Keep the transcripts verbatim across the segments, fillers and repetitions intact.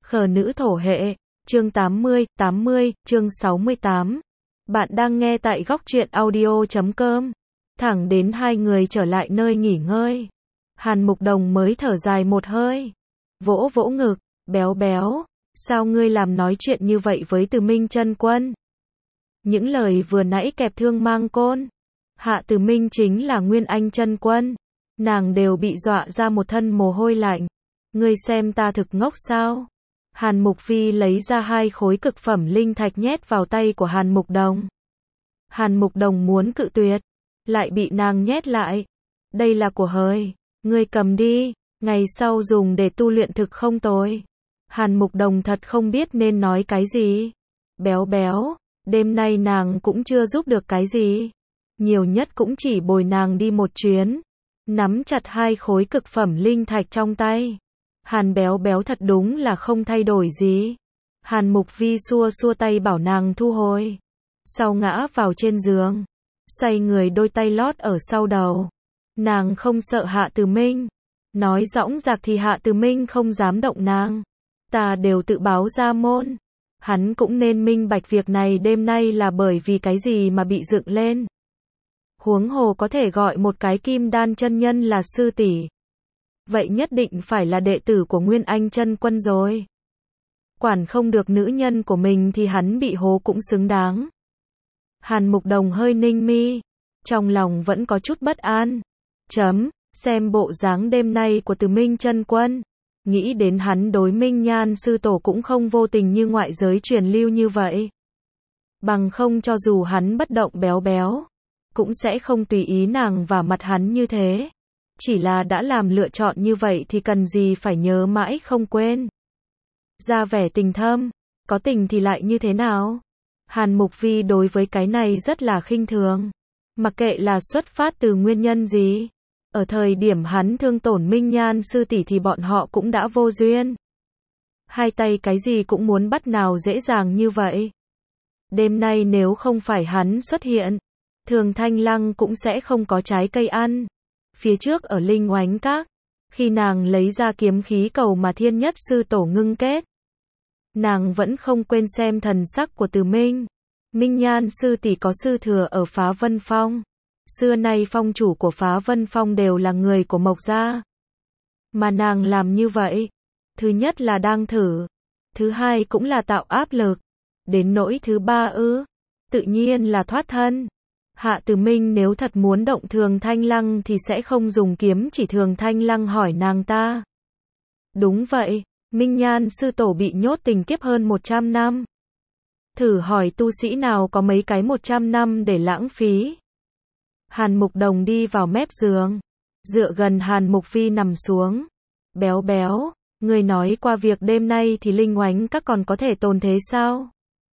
Khờ nữ thổ hệ, chương tám mươi, tám mươi, chương sáu mươi tám. Bạn đang nghe tại góc truyện audio chấm com. Thẳng đến hai người trở lại nơi nghỉ ngơi. Hàn Mục Đồng mới thở dài một hơi. Vỗ vỗ ngực, béo béo, sao ngươi làm nói chuyện như vậy với Từ Minh Chân Quân? Những lời vừa nãy kẹp thương mang côn. Hạ Từ Minh chính là Nguyên Anh Chân Quân. Nàng đều bị dọa ra một thân mồ hôi lạnh. Ngươi xem ta thực ngốc sao? Hàn Mục Phi lấy ra hai khối cực phẩm linh thạch nhét vào tay của Hàn Mục Đồng. Hàn Mục Đồng muốn cự tuyệt, lại bị nàng nhét lại. Đây là của hời, ngươi cầm đi, ngày sau dùng để tu luyện thực không tồi. Hàn Mục Đồng thật không biết nên nói cái gì. Béo béo, đêm nay nàng cũng chưa giúp được cái gì. Nhiều nhất cũng chỉ bồi nàng đi một chuyến. Nắm chặt hai khối cực phẩm linh thạch trong tay. Hàn béo béo thật đúng là không thay đổi gì. Hàn Mục Vi xua xua tay bảo nàng thu hồi. Sau ngã vào trên giường. Xoay người đôi tay lót ở sau đầu. Nàng không sợ Hạ Từ Minh. Nói dõng dạc thì Hạ Từ Minh không dám động nàng. Ta đều tự báo ra môn. Hắn cũng nên minh bạch việc này đêm nay là bởi vì cái gì mà bị dựng lên. Huống hồ có thể gọi một cái Kim Đan chân nhân là sư tỷ. Vậy nhất định phải là đệ tử của Nguyên Anh Chân Quân rồi. Quản không được nữ nhân của mình thì hắn bị hố cũng xứng đáng. Hàn Mục Đồng hơi ninh mi, trong lòng vẫn có chút bất an. Chấm, xem bộ dáng đêm nay của Từ Minh Chân Quân, nghĩ đến hắn đối Minh Nhan sư tổ cũng không vô tình như ngoại giới truyền lưu như vậy. Bằng không cho dù hắn bất động béo béo, cũng sẽ không tùy ý nàng và mặt hắn như thế. Chỉ là đã làm lựa chọn như vậy thì cần gì phải nhớ mãi không quên. Ra vẻ tình thâm, có tình thì lại như thế nào? Hàn Mục Vi đối với cái này rất là khinh thường. Mặc kệ là xuất phát từ nguyên nhân gì. Ở thời điểm hắn thương tổn Minh Nhan sư tỷ thì bọn họ cũng đã vô duyên. Hai tay cái gì cũng muốn bắt nào dễ dàng như vậy. Đêm nay nếu không phải hắn xuất hiện, Thường Thanh Lăng cũng sẽ không có trái cây ăn. Phía trước ở Linh Oánh Các, khi nàng lấy ra kiếm khí cầu mà Thiên Nhất sư tổ ngưng kết, nàng vẫn không quên xem thần sắc của Từ Minh. Minh Nhan sư tỷ có sư thừa ở Phá Vân Phong. Xưa nay phong chủ của Phá Vân Phong đều là người của Mộc gia. Mà nàng làm như vậy, thứ nhất là đang thử, thứ hai cũng là tạo áp lực, đến nỗi thứ ba ư, tự nhiên là thoát thân. Hạ Từ Minh nếu thật muốn động Thường Thanh Lăng thì sẽ không dùng kiếm chỉ Thường Thanh Lăng hỏi nàng ta. Đúng vậy, Minh Nhan sư tổ bị nhốt tình kiếp hơn một trăm năm. Thử hỏi tu sĩ nào có mấy cái một trăm năm để lãng phí. Hàn Mục Đồng đi vào mép giường, dựa gần Hàn Mục Phi nằm xuống. Béo béo, người nói qua việc đêm nay thì Linh Oánh Các còn có thể tồn thế sao?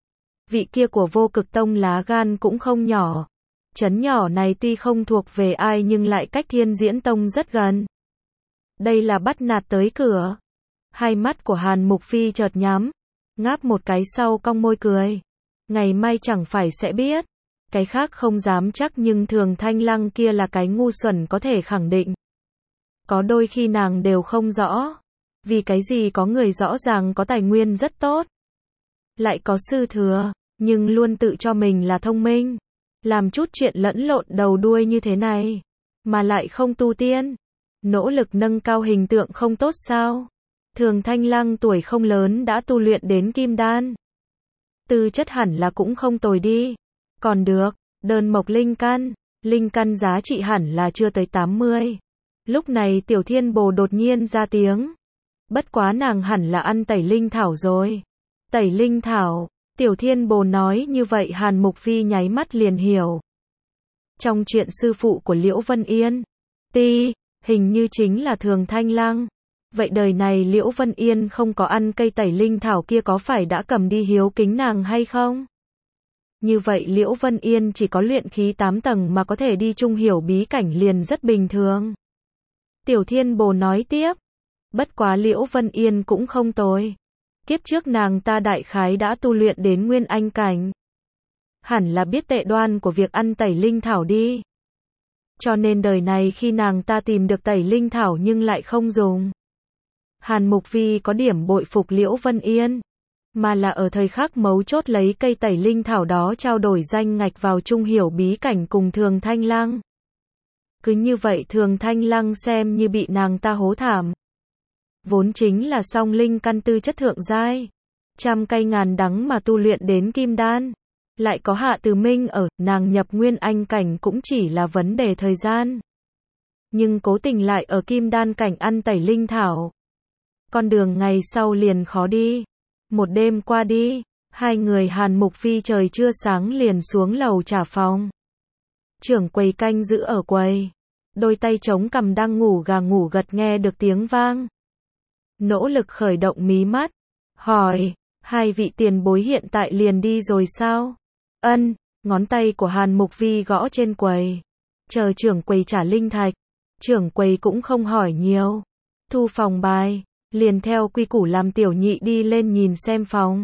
Vị kia của Vô Cực Tông lá gan cũng không nhỏ. Trấn nhỏ này tuy không thuộc về ai nhưng lại cách Thiên Diễn Tông rất gần. Đây là bắt nạt tới cửa. Hai mắt của Hàn Mục Phi chợt nhắm, ngáp một cái sau cong môi cười. Ngày mai chẳng phải sẽ biết. Cái khác không dám chắc nhưng Thường Thanh Lăng kia là cái ngu xuẩn có thể khẳng định. Có đôi khi nàng đều không rõ. Vì cái gì có người rõ ràng có tài nguyên rất tốt, lại có sư thừa, nhưng luôn tự cho mình là thông minh. Làm chút chuyện lẫn lộn đầu đuôi như thế này, mà lại không tu tiên. Nỗ lực nâng cao hình tượng không tốt sao? Thường Thanh Lăng tuổi không lớn đã tu luyện đến Kim Đan. Tư chất hẳn là cũng không tồi đi. Còn được, đơn mộc linh căn, linh căn giá trị hẳn là chưa tới tám mươi. Lúc này Tiểu Thiên Bồ đột nhiên ra tiếng. Bất quá nàng hẳn là ăn tẩy linh thảo rồi. Tẩy linh thảo, Tiểu Thiên Bồ nói như vậy Hàn Mục Phi nháy mắt liền hiểu. Trong chuyện sư phụ của Liễu Vân Yên, ti, hình như chính là Thường Thanh Lăng. Vậy đời này Liễu Vân Yên không có ăn cây tẩy linh thảo kia có phải đã cầm đi hiếu kính nàng hay không? Như vậy Liễu Vân Yên chỉ có luyện khí tám tầng mà có thể đi trung hiểu bí cảnh liền rất bình thường. Tiểu Thiên Bồ nói tiếp. Bất quá Liễu Vân Yên cũng không tồi. Kiếp trước nàng ta đại khái đã tu luyện đến Nguyên Anh cảnh. Hẳn là biết tệ đoan của việc ăn tẩy linh thảo đi. Cho nên đời này khi nàng ta tìm được tẩy linh thảo nhưng lại không dùng. Hàn Mục Vi có điểm bội phục Liễu Vân Yên, mà là ở thời khắc mấu chốt lấy cây tẩy linh thảo đó trao đổi danh ngạch vào chung hiểu bí cảnh cùng Thường Thanh Lăng. Cứ như vậy Thường Thanh Lăng xem như bị nàng ta hố thảm. Vốn chính là song linh căn tư chất thượng giai, trăm cây ngàn đắng mà tu luyện đến kim đan, lại có Hạ Từ Minh ở, nàng nhập nguyên anh cảnh cũng chỉ là vấn đề thời gian. Nhưng cố tình lại ở kim đan cảnh ăn tẩy linh thảo. Con đường ngày sau liền khó đi. Một đêm qua đi, hai người Hàn Mục Phi trời chưa sáng liền xuống lầu trả phòng. Trưởng quầy canh giữ ở quầy, đôi tay chống cằm đang ngủ gà ngủ gật nghe được tiếng vang. Nỗ lực khởi động mí mắt, hỏi, hai vị tiền bối hiện tại liền đi rồi sao? Ân, ngón tay của Hàn Mục Vi gõ trên quầy, chờ trưởng quầy trả linh thạch. Trưởng quầy cũng không hỏi nhiều, thu phòng bài, liền theo quy củ làm tiểu nhị đi lên nhìn xem phòng.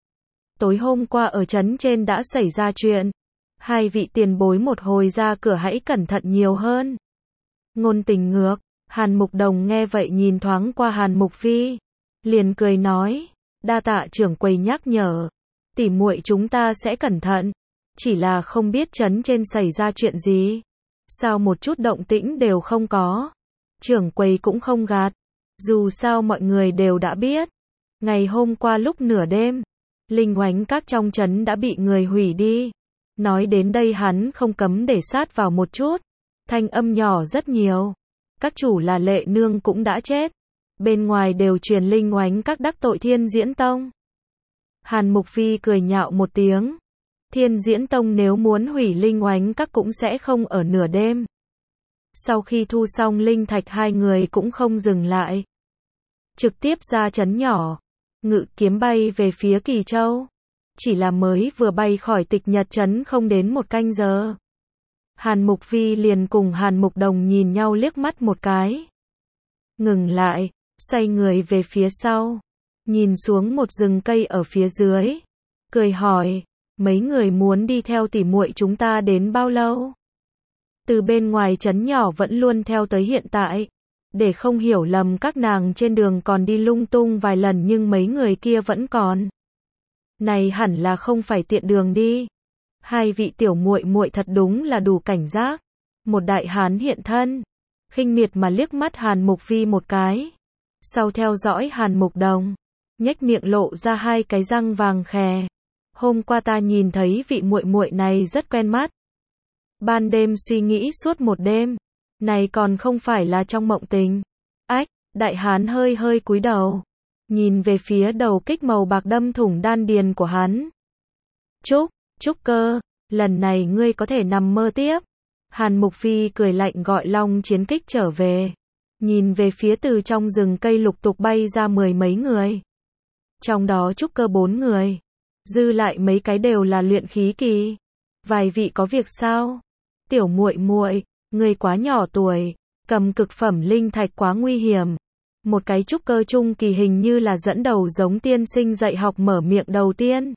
Tối hôm qua ở trấn trên đã xảy ra chuyện, hai vị tiền bối một hồi ra cửa hãy cẩn thận nhiều hơn. Ngôn tình ngược, Hàn Mục Đồng nghe vậy nhìn thoáng qua Hàn Mục Phi, liền cười nói, đa tạ trưởng quầy nhắc nhở, tỉ muội chúng ta sẽ cẩn thận, chỉ là không biết trấn trên xảy ra chuyện gì, sao một chút động tĩnh đều không có. Trưởng quầy cũng không gạt, dù sao mọi người đều đã biết, ngày hôm qua lúc nửa đêm, linh oánh các trong trấn đã bị người hủy đi. Nói đến đây hắn không cấm để sát vào một chút, thanh âm nhỏ rất nhiều. Các chủ là Lệ Nương cũng đã chết, bên ngoài đều truyền linh oánh các đắc tội Thiên Diễn Tông. Hàn Mục Phi cười nhạo một tiếng, Thiên Diễn Tông nếu muốn hủy linh oánh các cũng sẽ không ở nửa đêm. Sau khi thu xong linh thạch hai người cũng không dừng lại, trực tiếp ra trấn nhỏ, ngự kiếm bay về phía Kỳ Châu. Chỉ là mới vừa bay khỏi Tịch Nhật trấn không đến một canh giờ, Hàn Mục Phi liền cùng Hàn Mục Đồng nhìn nhau liếc mắt một cái, ngừng lại, xoay người về phía sau, nhìn xuống một rừng cây ở phía dưới, cười hỏi, mấy người muốn đi theo tỉ muội chúng ta đến bao lâu? Từ bên ngoài trấn nhỏ vẫn luôn theo tới hiện tại, để không hiểu lầm các nàng trên đường còn đi lung tung vài lần nhưng mấy người kia vẫn còn. Này hẳn là không phải tiện đường đi. Hai vị tiểu muội muội thật đúng là đủ cảnh giác. Một đại hán hiện thân, khinh miệt mà liếc mắt Hàn Mục Phi một cái, sau theo dõi Hàn Mục Đồng, nhếch miệng lộ ra hai cái răng vàng khè. Hôm qua ta nhìn thấy vị muội muội này rất quen mắt. Ban đêm suy nghĩ suốt một đêm, này còn không phải là trong mộng tình. Ách, đại hán hơi hơi cúi đầu, nhìn về phía đầu kích màu bạc đâm thủng đan điền của hắn. Trúc, Trúc Cơ, lần này ngươi có thể nằm mơ tiếp. Hàn Mục Phi cười lạnh gọi Long chiến kích trở về, nhìn về phía từ trong rừng cây lục tục bay ra mười mấy người. Trong đó Trúc Cơ bốn người, dư lại mấy cái đều là luyện khí kỳ. Vài vị có việc sao? Tiểu muội muội, ngươi quá nhỏ tuổi, cầm cực phẩm linh thạch quá nguy hiểm. Một cái Trúc Cơ trung kỳ hình như là dẫn đầu giống tiên sinh dạy học mở miệng đầu tiên.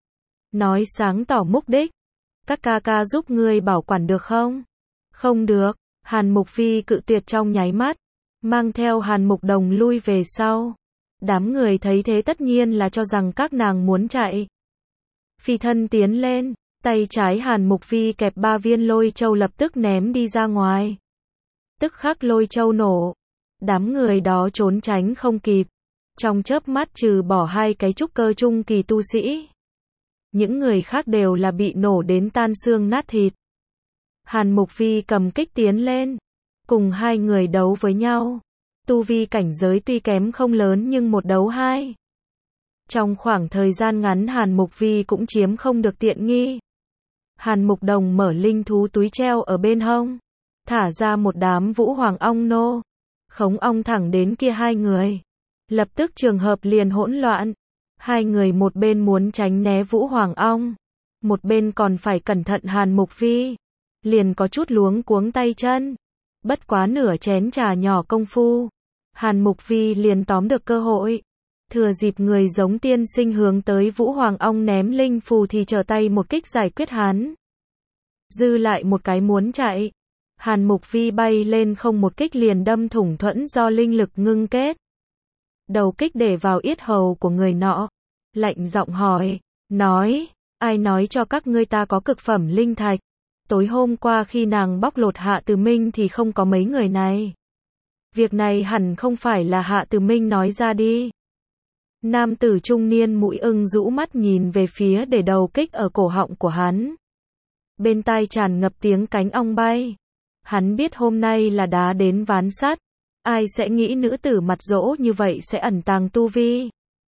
Nói sáng tỏ mục đích. Các ca ca giúp ngươi bảo quản được không? Không được. Hàn Mục Phi cự tuyệt trong nháy mắt, mang theo Hàn Mục Đồng lui về sau. Đám người thấy thế tất nhiên là cho rằng các nàng muốn chạy. Phi thân tiến lên, tay trái Hàn Mục Phi kẹp ba viên lôi châu lập tức ném đi ra ngoài. Tức khắc lôi châu nổ. Đám người đó trốn tránh không kịp. Trong chớp mắt trừ bỏ hai cái Trúc Cơ trung kỳ tu sĩ, những người khác đều là bị nổ đến tan xương nát thịt. Hàn Mục Phi cầm kích tiến lên, cùng hai người đấu với nhau. Tu vi cảnh giới tuy kém không lớn nhưng một đấu hai. Trong khoảng thời gian ngắn Hàn Mục Phi cũng chiếm không được tiện nghi. Hàn Mục Đồng mở linh thú túi treo ở bên hông, thả ra một đám vũ hoàng ong nô, khống ong thẳng đến kia hai người. Lập tức trường hợp liền hỗn loạn. Hai người một bên muốn tránh né vũ hoàng ong, một bên còn phải cẩn thận Hàn Mục Phi, liền có chút luống cuống tay chân. Bất quá nửa chén trà nhỏ công phu, Hàn Mục Phi liền tóm được cơ hội, thừa dịp người giống tiên sinh hướng tới vũ hoàng ong ném linh phù thì trở tay một kích giải quyết hắn. Dư lại một cái muốn chạy, Hàn Mục Phi bay lên không một kích liền đâm thủng thuẫn do linh lực ngưng kết. đầu kích để vào yết hầu của người nọ. Lạnh giọng hỏi, nói, ai nói cho các ngươi ta có cực phẩm linh thạch? Tối hôm qua khi nàng bóc lột Hạ Từ Minh thì không có mấy người này. Việc này hẳn không phải là Hạ Từ Minh nói ra đi. Nam tử trung niên mũi ưng rũ mắt nhìn về phía để đầu kích ở cổ họng của hắn. Bên tai tràn ngập tiếng cánh ong bay. Hắn biết hôm nay là đá đến ván sắt. Ai sẽ nghĩ nữ tử mặt dỗ như vậy sẽ ẩn tàng tu vi?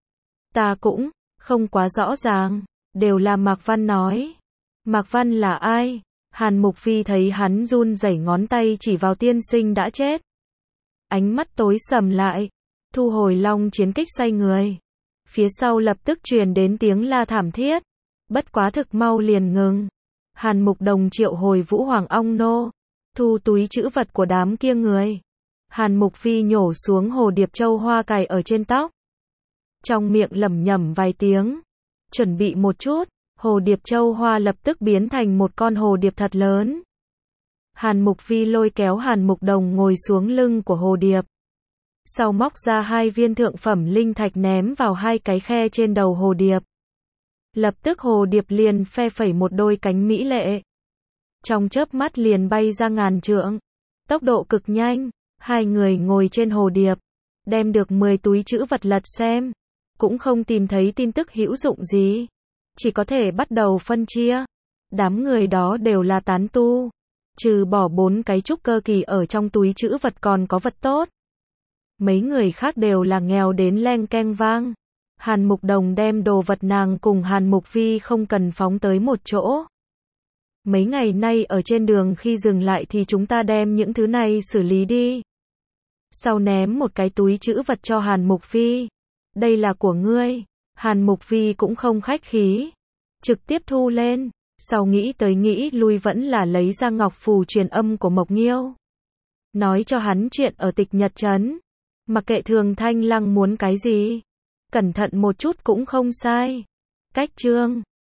Ta cũng không quá rõ ràng. Đều là Mạc Văn nói. Mạc Văn là ai? Hàn Mục Phi thấy hắn run rẩy ngón tay chỉ vào tiên sinh đã chết. Ánh mắt tối sầm lại. Thu hồi long chiến kích xoay người. Phía sau lập tức truyền đến tiếng la thảm thiết. Bất quá thực mau liền ngừng. Hàn Mục Đồng triệu hồi Vũ Hoàng ong nô. Thu túi trữ vật của đám kia người. Hàn Mục Phi nhổ xuống hồ điệp châu hoa cài ở trên tóc. Trong miệng lẩm nhẩm vài tiếng. Chuẩn bị một chút. Hồ điệp châu hoa lập tức biến thành một con hồ điệp thật lớn. Hàn Mục Phi lôi kéo Hàn Mục Đồng ngồi xuống lưng của hồ điệp. Sau móc ra hai viên thượng phẩm linh thạch ném vào hai cái khe trên đầu hồ điệp. Lập tức hồ điệp liền phe phẩy một đôi cánh mỹ lệ. Trong chớp mắt liền bay ra ngàn trượng. Tốc độ cực nhanh. Hai người ngồi trên hồ điệp. Đem được mười túi trữ vật lật xem. Cũng không tìm thấy tin tức hữu dụng gì. Chỉ có thể bắt đầu phân chia. Đám người đó đều là tán tu. Trừ bỏ bốn cái trúc cơ kỳ ở trong túi trữ vật còn có vật tốt. Mấy người khác đều là nghèo đến leng keng vang. Hàn Mục Đồng đem đồ vật nàng cùng Hàn Mục Phi không cần phóng tới một chỗ. Mấy ngày nay ở trên đường khi dừng lại thì chúng ta đem những thứ này xử lý đi. Sau ném một cái túi trữ vật cho Hàn Mục Phi. Đây là của ngươi. Hàn Mục Phi cũng không khách khí. Trực tiếp thu lên. Sau nghĩ tới nghĩ lui vẫn là lấy ra ngọc phù truyền âm của Mộc Nghiêu. Nói cho hắn chuyện ở Tịch Nhật Trấn. Mặc kệ Thường Thanh Lăng muốn cái gì. Cẩn thận một chút cũng không sai. Cách chương